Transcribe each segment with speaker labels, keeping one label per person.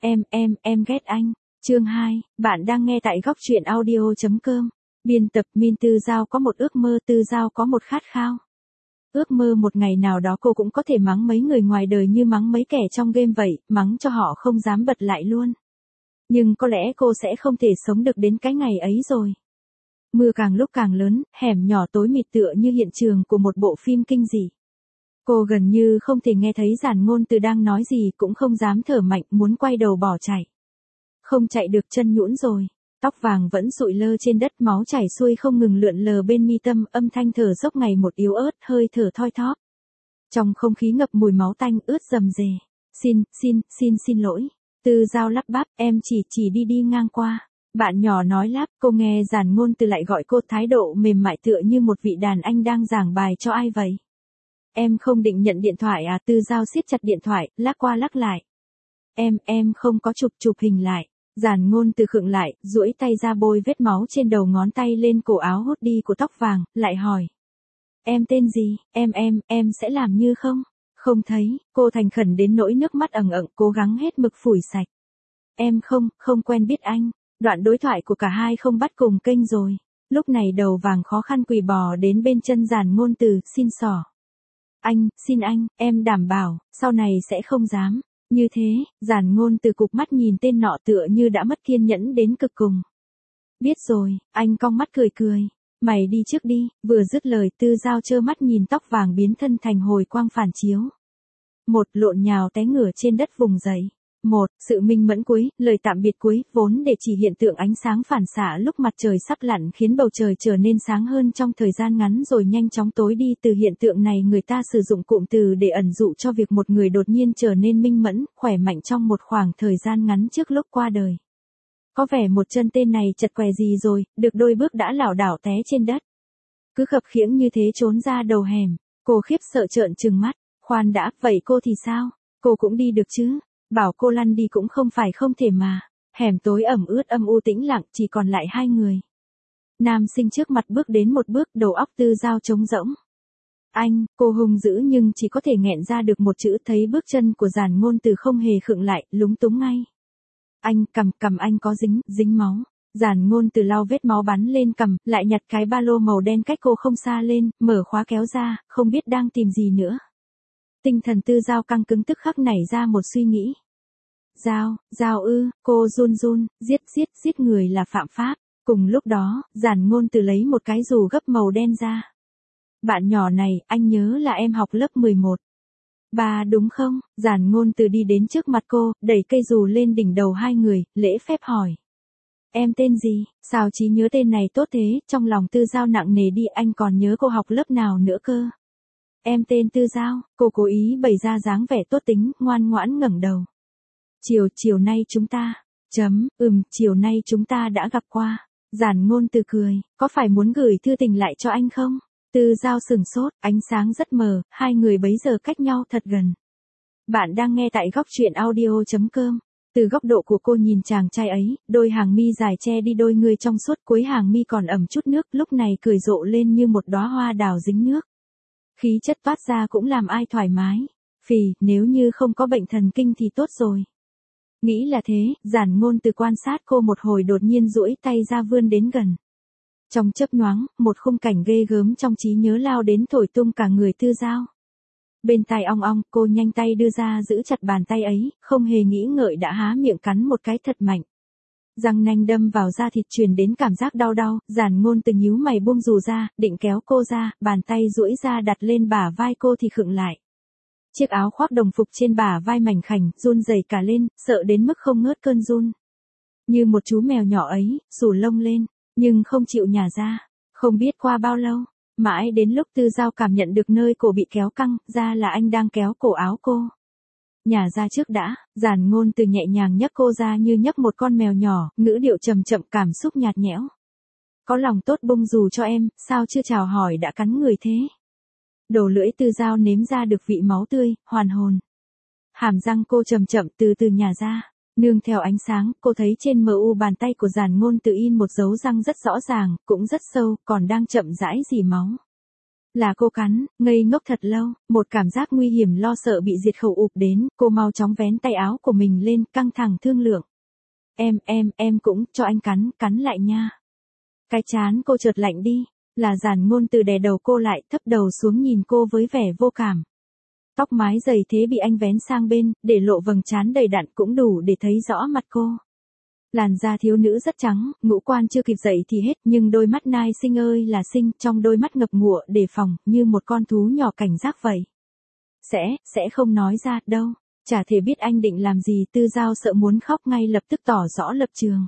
Speaker 1: Em ghét anh. Chương 2, bạn đang nghe tại góc truyện audio.com. Biên tập Min. Tư Giao có một ước mơ, Tư Giao có một khát khao. Ước mơ một ngày nào đó cô cũng có thể mắng mấy người ngoài đời như mắng mấy kẻ trong game vậy, mắng cho họ không dám bật lại luôn. Nhưng có lẽ cô sẽ không thể sống được đến cái ngày ấy rồi. Mưa càng lúc càng lớn, hẻm nhỏ tối mịt tựa như hiện trường của một bộ phim kinh dị. Cô gần như không thể nghe thấy Giản Ngôn Từ đang nói gì, cũng không dám thở mạnh, muốn quay đầu bỏ chạy. Không chạy được, chân nhũn rồi. Tóc vàng vẫn sụi lơ trên đất, máu chảy xuôi không ngừng lượn lờ bên mi tâm, âm thanh thở dốc ngày một yếu ớt, hơi thở thoi thóp. Trong không khí ngập mùi máu tanh ướt rầm rề. Xin lỗi. Tư Giao lắp bắp, em chỉ đi ngang qua. Bạn nhỏ nói lắp, cô nghe Giản Ngôn Từ lại gọi cô, thái độ mềm mại tựa như một vị đàn anh đang giảng bài cho ai vậy. Em không định nhận điện thoại à? Tư Giao siết chặt điện thoại, lắc qua lắc lại. Em không có chụp hình lại. Giản Ngôn Từ khựng lại, duỗi tay ra bôi vết máu trên đầu ngón tay lên cổ áo hốt đi của tóc vàng, lại hỏi. Em tên gì? Em sẽ làm như không thấy. Cô thành khẩn đến nỗi nước mắt ẩn ẩn, cố gắng hết mực phủi sạch. Em không quen biết anh. Đoạn đối thoại của cả hai không bắt cùng kênh rồi. Lúc này đầu vàng khó khăn quỳ bò đến bên chân Giản Ngôn Từ, xin xỏ. Xin anh, em đảm bảo, sau này sẽ không dám. Như thế, Giản Ngôn Từ cụp mắt nhìn tên nọ tựa như đã mất kiên nhẫn đến cực cùng. Biết rồi, anh cong mắt cười. Mày đi trước đi. Vừa dứt lời, Tư Giao trơ mắt nhìn tóc vàng biến thân thành hồi quang phản chiếu. Một, lộn nhào té ngửa trên đất vùng dậy. Một, sự minh mẫn cuối, lời tạm biệt cuối, vốn để chỉ hiện tượng ánh sáng phản xạ lúc mặt trời sắp lặn khiến bầu trời trở nên sáng hơn trong thời gian ngắn rồi nhanh chóng tối đi. Từ hiện tượng này người ta sử dụng cụm từ để ẩn dụ cho việc một người đột nhiên trở nên minh mẫn, khỏe mạnh trong một khoảng thời gian ngắn trước lúc qua đời. Có vẻ một chân tên này chật què gì rồi, được đôi bước đã lảo đảo té trên đất. Cứ khập khiễng như thế trốn ra đầu hẻm, cô khiếp sợ trợn trừng mắt. Khoan đã, vậy cô thì sao? Cô cũng đi được chứ? Bảo cô lăn đi cũng không phải không thể mà. Hẻm tối ẩm ướt âm u tĩnh lặng, chỉ còn lại hai người. Nam sinh trước mặt bước đến một bước, đầu óc Tư Giao trống rỗng. Anh, cô hung dữ nhưng chỉ có thể nghẹn ra được một chữ. Thấy bước chân của Giản Ngôn Từ không hề khựng lại, lúng túng ngay. Anh, cầm anh có dính máu. Giản Ngôn Từ lau vết máu bắn lên cằm, lại nhặt cái ba lô màu đen cách cô không xa lên, mở khóa kéo ra, không biết đang tìm gì nữa. Tinh thần Tư Giao căng cứng, tức khắc nảy ra một suy nghĩ. Giao ư? Cô run, giết người là phạm pháp. Cùng lúc đó, Giản Ngôn Từ lấy một cái dù gấp màu đen ra. Bạn nhỏ này, anh nhớ là em học lớp 11. Bà đúng không? Giản Ngôn Từ đi đến trước mặt cô, đẩy cây dù lên đỉnh đầu hai người, lễ phép hỏi. Em tên gì? Sao trí nhớ tên này tốt thế? Trong lòng Tư Giao nặng nề đi, anh còn nhớ cô học lớp nào nữa cơ? Em tên Tư Giao. Cô cố ý bày ra dáng vẻ tốt tính, ngoan ngoãn ngẩng đầu. Chiều nay chúng ta. Chiều nay chúng ta đã gặp qua. Giản Ngôn Từ cười, có phải muốn gửi thư tình lại cho anh không? Tư Giao sửng sốt, ánh sáng rất mờ, hai người bấy giờ cách nhau thật gần. Bạn đang nghe tại góc truyện audio.com. Từ góc độ của cô nhìn chàng trai ấy, đôi hàng mi dài che đi đôi người trong suốt, cuối hàng mi còn ẩm chút nước, lúc này cười rộ lên như một đóa hoa đào dính nước. Khí chất toát ra cũng làm ai thoải mái. Nếu như không có bệnh thần kinh thì tốt rồi. Nghĩ là thế, Giản Ngôn Từ quan sát cô một hồi đột nhiên duỗi tay ra vươn đến gần. Trong chớp nhoáng, một khung cảnh ghê gớm trong trí nhớ lao đến thổi tung cả người Tư Giao. Bên tai ong ong, cô nhanh tay đưa ra giữ chặt bàn tay ấy, không hề nghĩ ngợi đã há miệng cắn một cái thật mạnh. Răng nanh đâm vào da thịt truyền đến cảm giác đau, Giản Ngôn Từ nhíu mày buông dù ra, định kéo cô ra, bàn tay duỗi ra đặt lên bả vai cô thì khựng lại. Chiếc áo khoác đồng phục trên bả vai mảnh khảnh, run rẩy cả lên, sợ đến mức không ngớt cơn run. Như một chú mèo nhỏ ấy, xù lông lên, nhưng không chịu nhả ra. Không biết qua bao lâu, mãi đến lúc Tư Giao cảm nhận được nơi cổ bị kéo căng, ra là anh đang kéo cổ áo cô. Nhả ra trước đã. Giản Ngôn Từ nhẹ nhàng nhấc cô ra như nhấc một con mèo nhỏ, ngữ điệu chậm, cảm xúc nhạt nhẽo. Có lòng tốt bông dù cho em, sao chưa chào hỏi đã cắn người thế? Đầu lưỡi Tư Giao nếm ra được vị máu tươi, hoàn hồn. Hàm răng cô chậm từ từ nhả ra. Nương theo ánh sáng, cô thấy trên mu bàn tay của Giản Ngôn Từ in một dấu răng rất rõ ràng, cũng rất sâu, còn đang chậm rãi rỉ máu. Là cô cắn, ngây ngốc thật lâu, một cảm giác nguy hiểm lo sợ bị diệt khẩu ụp đến, cô mau chóng vén tay áo của mình lên, căng thẳng thương lượng. Em cũng, cho anh cắn lại nha. Cái trán cô chợt lạnh đi, là Giản Ngôn Từ đè đầu cô lại, thấp đầu xuống nhìn cô với vẻ vô cảm. Tóc mái dày thế bị anh vén sang bên, để lộ vầng trán đầy đặn cũng đủ để thấy rõ mặt cô. Làn da thiếu nữ rất trắng, ngũ quan chưa kịp dậy thì hết, nhưng đôi mắt nai xinh ơi là xinh, trong đôi mắt ngập ngụa đề phòng, như một con thú nhỏ cảnh giác vậy. Sẽ không nói ra, đâu. Chả thể biết anh định làm gì, Tư Giao sợ muốn khóc ngay lập tức tỏ rõ lập trường.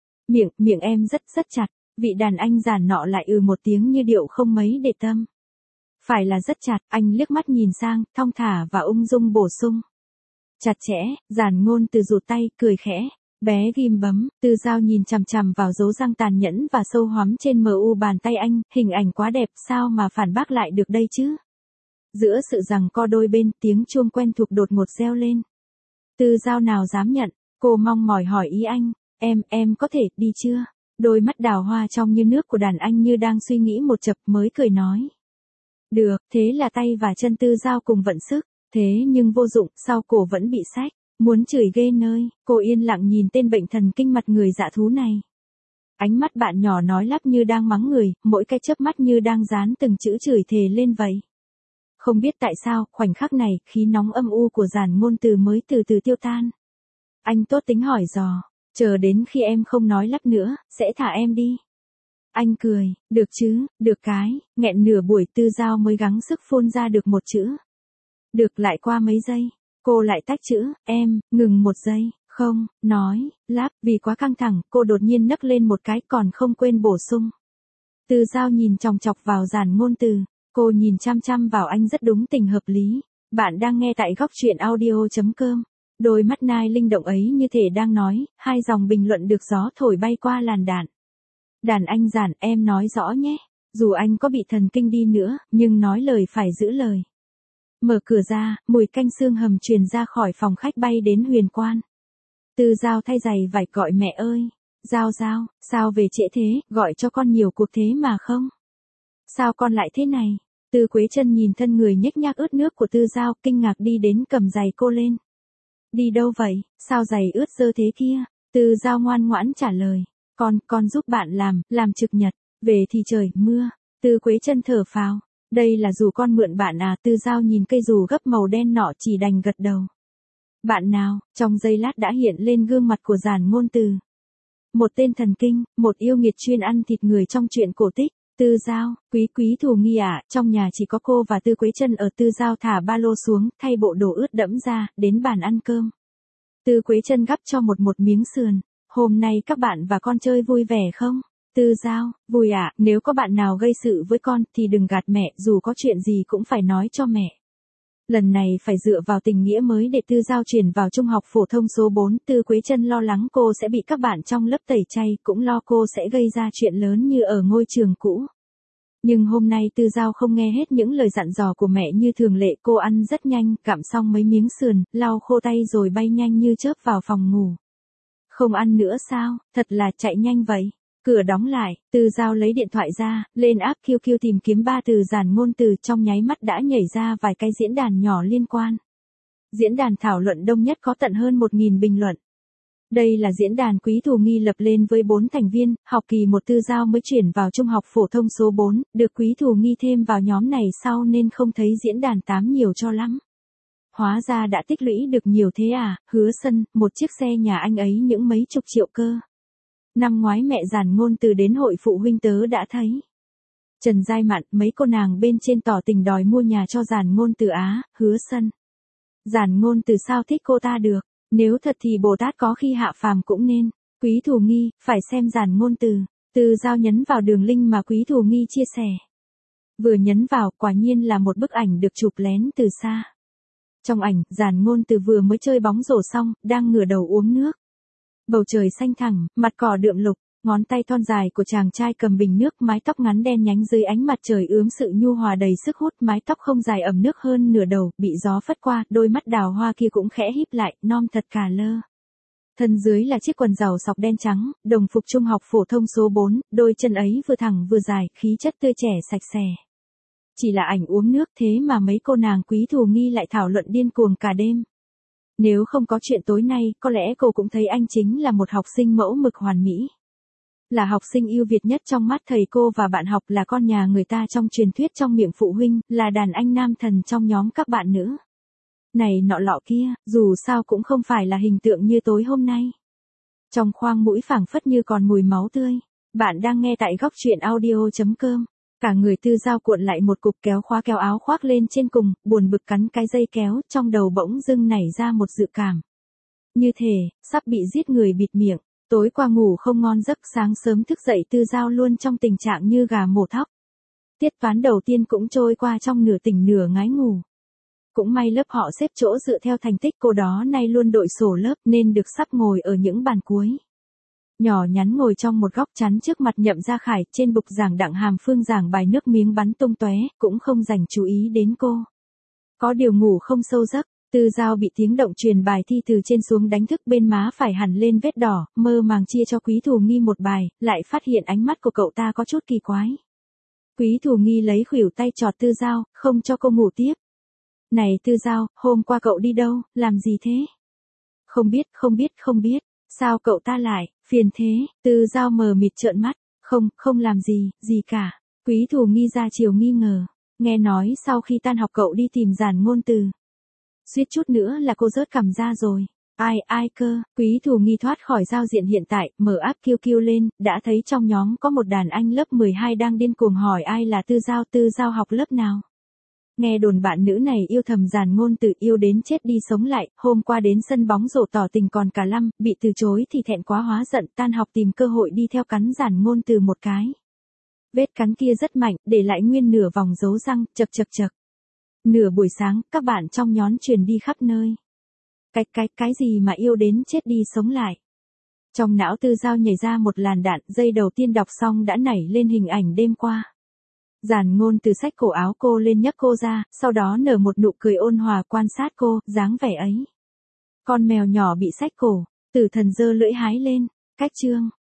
Speaker 1: Miệng em rất chặt, vị đàn anh giản nọ lại một tiếng như điệu không mấy để tâm. Phải là rất chặt, anh liếc mắt nhìn sang, thong thả và ung dung bổ sung. Chặt chẽ, Giản Ngôn Từ rụt tay, cười khẽ. Bé ghim bấm, Tư Giao nhìn chằm chằm vào dấu răng tàn nhẫn và sâu hoắm trên mu bàn tay anh, hình ảnh quá đẹp, sao mà phản bác lại được đây chứ? Giữa sự giằng co đôi bên, tiếng chuông quen thuộc đột ngột reo lên. Tư Giao nào dám nhận, cô mong mỏi hỏi ý anh, em có thể đi chưa? Đôi mắt đào hoa trong như nước của đàn anh như đang suy nghĩ một chập mới cười nói. Được, thế là tay và chân Tư Giao cùng vận sức, thế nhưng vô dụng, sau cổ vẫn bị xách. Muốn chửi ghê nơi, cô yên lặng nhìn tên bệnh thần kinh mặt người dạ thú này. Ánh mắt bạn nhỏ nói lắp như đang mắng người, mỗi cái chớp mắt như đang dán từng chữ chửi thề lên vậy. Không biết tại sao, khoảnh khắc này, khí nóng âm u của Giản Ngôn Từ mới từ từ tiêu tan. Anh tốt tính hỏi dò, chờ đến khi em không nói lắp nữa, sẽ thả em đi. Anh cười, được chứ, được cái, nghẹn nửa buổi Tư Giao mới gắng sức phun ra được một chữ. Được, lại qua mấy giây. Cô lại tách chữ, ngừng một giây, không, nói, láp, vì quá căng thẳng, cô đột nhiên nấc lên một cái còn không quên bổ sung. Tư Giao nhìn chòng chọc vào Giản Ngôn Từ, cô nhìn chăm chăm vào anh rất đúng tình hợp lý. Bạn đang nghe tại góc truyện audio.com. Đôi mắt nai linh động ấy như thể đang nói, hai dòng bình luận được gió thổi bay qua làn đạn. Đàn anh Giản, em nói rõ nhé, dù anh có bị thần kinh đi nữa, nhưng nói lời phải giữ lời. Mở cửa ra, mùi canh xương hầm truyền ra khỏi phòng khách bay đến Huyền Quan. Tư Giao thay giày vải gọi mẹ ơi. Giao, sao về trễ thế, gọi cho con nhiều cuộc thế mà không? Sao con lại thế này? Tư Quế Chân nhìn thân người nhếch nhác ướt nước của Tư Giao, kinh ngạc đi đến cầm giày cô lên. Đi đâu vậy, sao giày ướt dơ thế kia? Tư Giao ngoan ngoãn trả lời. Con giúp bạn làm trực nhật, về thì trời mưa. Tư Quế Chân thở phào. Đây là dù con mượn bạn à? Tư Giao nhìn cây dù gấp màu đen nọ chỉ đành gật đầu. Bạn nào? Trong giây lát đã hiện lên gương mặt của Giản Ngôn Từ. Một tên thần kinh, một yêu nghiệt chuyên ăn thịt người trong truyện cổ tích. Tư Giao, quý thù nghi à? Trong nhà chỉ có cô và Tư Quế Chân ở. Tư Giao thả ba lô xuống, thay bộ đồ ướt đẫm ra, đến bàn ăn cơm. Tư Quế Chân gắp cho một miếng sườn. Hôm nay các bạn và con chơi vui vẻ không? Tư Giao, vui ạ, nếu có bạn nào gây sự với con thì đừng gạt mẹ, dù có chuyện gì cũng phải nói cho mẹ. Lần này phải dựa vào tình nghĩa mới để Tư Giao chuyển vào trung học phổ thông số 4. Tư Quế Chân lo lắng cô sẽ bị các bạn trong lớp tẩy chay, cũng lo cô sẽ gây ra chuyện lớn như ở ngôi trường cũ. Nhưng hôm nay Tư Giao không nghe hết những lời dặn dò của mẹ như thường lệ, cô ăn rất nhanh, gặm xong mấy miếng sườn, lau khô tay rồi bay nhanh như chớp vào phòng ngủ. Không ăn nữa sao, thật là chạy nhanh vậy. Cửa đóng lại, Tư Giao lấy điện thoại ra, lên app QQ tìm kiếm ba từ Giản Ngôn Từ, trong nháy mắt đã nhảy ra vài cái diễn đàn nhỏ liên quan. Diễn đàn thảo luận đông nhất có tận hơn 1.000 bình luận. Đây là diễn đàn Quý Thù Nghi lập lên với 4 thành viên, học kỳ 1 Tư Giao mới chuyển vào trung học phổ thông số 4, được Quý Thù Nghi thêm vào nhóm này sau nên không thấy diễn đàn 8 nhiều cho lắm. Hóa ra đã tích lũy được nhiều thế à? Hứa Sân, một chiếc xe nhà anh ấy những mấy chục triệu cơ. Năm ngoái mẹ Giản Ngôn Từ đến hội phụ huynh tớ đã thấy. Trần Giai Mạn, mấy cô nàng bên trên tỏ tình đòi mua nhà cho Giản Ngôn Từ á. Hứa Sân, Giản Ngôn Từ sao thích cô ta được, nếu thật thì Bồ Tát có khi hạ phàm cũng nên. Quý Thù Nghi, phải xem Giản Ngôn Từ. Tư Giao nhấn vào đường link mà Quý Thù Nghi chia sẻ. Vừa nhấn vào, quả nhiên là một bức ảnh được chụp lén từ xa. Trong ảnh, Giản Ngôn Từ vừa mới chơi bóng rổ xong, đang ngửa đầu uống nước. Bầu trời xanh thẳm, mặt cỏ đượm lục, ngón tay thon dài của chàng trai cầm bình nước, mái tóc ngắn đen nhánh dưới ánh mặt trời ướm sự nhu hòa đầy sức hút, mái tóc không dài ẩm nước hơn nửa đầu, bị gió phất qua, đôi mắt đào hoa kia cũng khẽ híp lại, non thật cả lơ. Thân dưới là chiếc quần giàu sọc đen trắng, đồng phục trung học phổ thông số 4, đôi chân ấy vừa thẳng vừa dài, khí chất tươi trẻ sạch sẽ. Chỉ là ảnh uống nước thế mà mấy cô nàng Quý Thù Nghi lại thảo luận điên cuồng cả đêm. Nếu không có chuyện tối nay, có lẽ cô cũng thấy anh chính là một học sinh mẫu mực hoàn mỹ. Là học sinh ưu việt nhất trong mắt thầy cô và bạn học, là con nhà người ta trong truyền thuyết trong miệng phụ huynh, là đàn anh nam thần trong nhóm các bạn nữ. Này nọ lọ kia, dù sao cũng không phải là hình tượng như tối hôm nay. Trong khoang mũi phảng phất như còn mùi máu tươi. Bạn đang nghe tại góc truyện audio.com. Cả người Tư Dao cuộn lại một cục, kéo khóa kéo áo khoác lên trên cùng, buồn bực cắn cái dây kéo, trong đầu bỗng dưng nảy ra một dự cảm. Như thể, sắp bị giết người bịt miệng. Tối qua ngủ không ngon giấc, sáng sớm thức dậy Tư Dao luôn trong tình trạng như gà mổ thóc. Tiết toán đầu tiên cũng trôi qua trong nửa tỉnh nửa ngái ngủ. Cũng may lớp họ xếp chỗ dựa theo thành tích cô đó nay luôn đội sổ lớp nên được sắp ngồi ở những bàn cuối. Nhỏ nhắn ngồi trong một góc chắn trước mặt Nhậm Gia Khải, trên bục giảng Đặng Hàm Phương giảng bài nước miếng bắn tung tóe, cũng không dành chú ý đến cô. Có điều ngủ không sâu giấc, Tư Dao bị tiếng động truyền bài thi từ trên xuống đánh thức, bên má phải hẳn lên vết đỏ, mơ màng chia cho Quý Thù Nghi một bài, lại phát hiện ánh mắt của cậu ta có chút kỳ quái. Quý Thù Nghi lấy khuỷu tay chọt Tư Dao, không cho cô ngủ tiếp. Này Tư Dao, hôm qua cậu đi đâu, làm gì thế? Không biết, sao cậu ta lại, phiền thế? Tư Dao mờ mịt trợn mắt, không làm gì cả. Quý Thù Nghi ra chiều nghi ngờ, nghe nói sau khi tan học cậu đi tìm Giản Ngôn Từ. Suýt chút nữa là cô rớt cằm ra rồi. Ai cơ? Quý Thù Nghi thoát khỏi giao diện hiện tại, mở app QQ lên, đã thấy trong nhóm có một đàn anh lớp 12 đang điên cuồng hỏi ai là Tư Dao học lớp nào. Nghe đồn bạn nữ này yêu thầm Giản Ngôn Từ, yêu đến chết đi sống lại, hôm qua đến sân bóng rổ tỏ tình còn cả lăm, bị từ chối thì thẹn quá hóa giận, tan học tìm cơ hội đi theo cắn Giản Ngôn Từ một cái. Vết cắn kia rất mạnh, để lại nguyên nửa vòng dấu răng, chật. Nửa buổi sáng, các bạn trong nhóm truyền đi khắp nơi. Cái gì mà yêu đến chết đi sống lại? Trong não Tư Dao nhảy ra một làn đạn, giây đầu tiên đọc xong đã nảy lên hình ảnh đêm qua. Giản Ngôn Từ xách cổ áo cô lên nhấc cô ra, sau đó nở một nụ cười ôn hòa quan sát cô, dáng vẻ ấy. Con mèo nhỏ bị xách cổ, Tử Thần giơ lưỡi hái lên, cách chương.